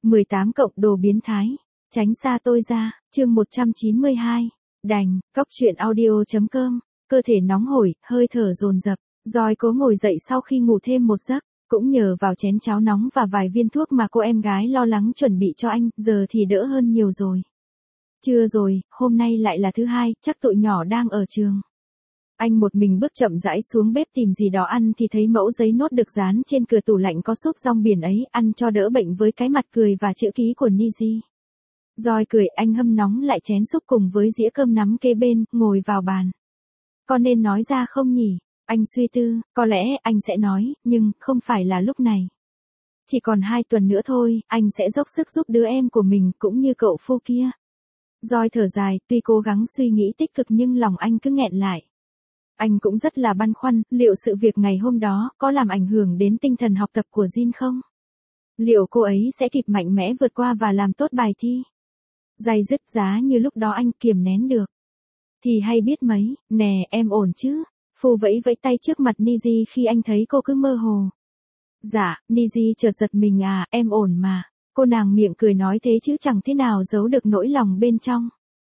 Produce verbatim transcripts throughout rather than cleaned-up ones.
mười tám cộng đồ biến thái. Tránh xa tôi ra, chương một trăm chín mươi hai. Đành, cóc truyện audio chấm com. Cơ thể nóng hổi, hơi thở dồn dập. Joy cố ngồi dậy sau khi ngủ thêm một giấc. Cũng nhờ vào chén cháo nóng và vài viên thuốc mà cô em gái lo lắng chuẩn bị cho anh, giờ thì đỡ hơn nhiều rồi. Trưa rồi, hôm nay lại là thứ hai, chắc tụi nhỏ đang ở trường. Anh một mình bước chậm rãi xuống bếp tìm gì đó ăn thì thấy mẫu giấy nốt được dán trên cửa tủ lạnh có súp rong biển ấy, ăn cho đỡ bệnh với cái mặt cười và chữ ký của Niji. Joy cười, anh hâm nóng lại chén súp cùng với dĩa cơm nắm kế bên, ngồi vào bàn. Có nên nói ra không nhỉ? Anh suy tư, có lẽ anh sẽ nói, nhưng không phải là lúc này. Chỉ còn hai tuần nữa thôi, anh sẽ dốc sức giúp đứa em của mình cũng như cậu phu kia. Joy thở dài, tuy cố gắng suy nghĩ tích cực nhưng lòng anh cứ nghẹn lại. Anh cũng rất là băn khoăn, liệu sự việc ngày hôm đó có làm ảnh hưởng đến tinh thần học tập của Jin không? Liệu cô ấy sẽ kịp mạnh mẽ vượt qua và làm tốt bài thi? Day dứt giá như lúc đó anh kiềm nén được. Thì hay biết mấy, nè em ổn chứ? Phu vẫy vẫy tay trước mặt Niji khi anh thấy cô cứ mơ hồ. Dạ, Niji chợt giật mình à, em ổn mà. Cô nàng miệng cười nói thế chứ chẳng thế nào giấu được nỗi lòng bên trong.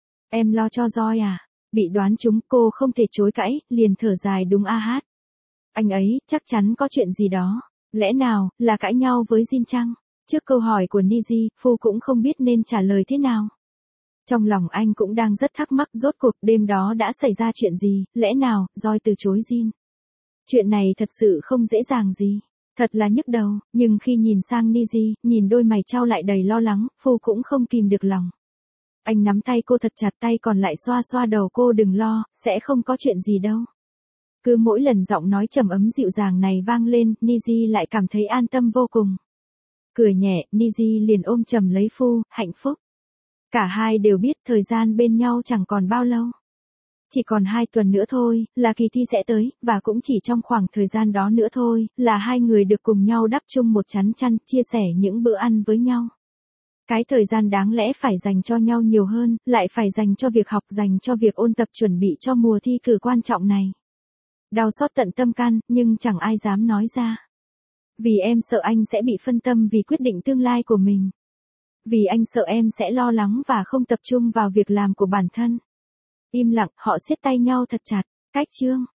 Em lo cho Joy à? Bị đoán trúng cô không thể chối cãi, liền thở dài đúng a hát. Anh ấy, chắc chắn có chuyện gì đó. Lẽ nào, là cãi nhau với Jin chăng? Trước câu hỏi của Niji, Phu cũng không biết nên trả lời thế nào. Trong lòng anh cũng đang rất thắc mắc rốt cuộc đêm đó đã xảy ra chuyện gì, lẽ nào, Joy từ chối Jin. Chuyện này thật sự không dễ dàng gì. Thật là nhức đầu, nhưng khi nhìn sang Niji, nhìn đôi mày trao lại đầy lo lắng, Phu cũng không kìm được lòng. Anh nắm tay cô thật chặt, tay còn lại xoa xoa đầu cô, đừng lo, sẽ không có chuyện gì đâu. Cứ mỗi lần giọng nói trầm ấm dịu dàng này vang lên, Niji lại cảm thấy an tâm vô cùng. Cười nhẹ, Niji liền ôm chầm lấy Phu, hạnh phúc. Cả hai đều biết thời gian bên nhau chẳng còn bao lâu. Chỉ còn hai tuần nữa thôi, là kỳ thi sẽ tới, và cũng chỉ trong khoảng thời gian đó nữa thôi, là hai người được cùng nhau đắp chung một chăn chăn, chia sẻ những bữa ăn với nhau. Cái thời gian đáng lẽ phải dành cho nhau nhiều hơn, lại phải dành cho việc học, dành cho việc ôn tập chuẩn bị cho mùa thi cử quan trọng này. Đau xót tận tâm can, nhưng chẳng ai dám nói ra. Vì em sợ anh sẽ bị phân tâm vì quyết định tương lai của mình. Vì anh sợ em sẽ lo lắng và không tập trung vào việc làm của bản thân. Im lặng, họ siết tay nhau thật chặt. Cách chương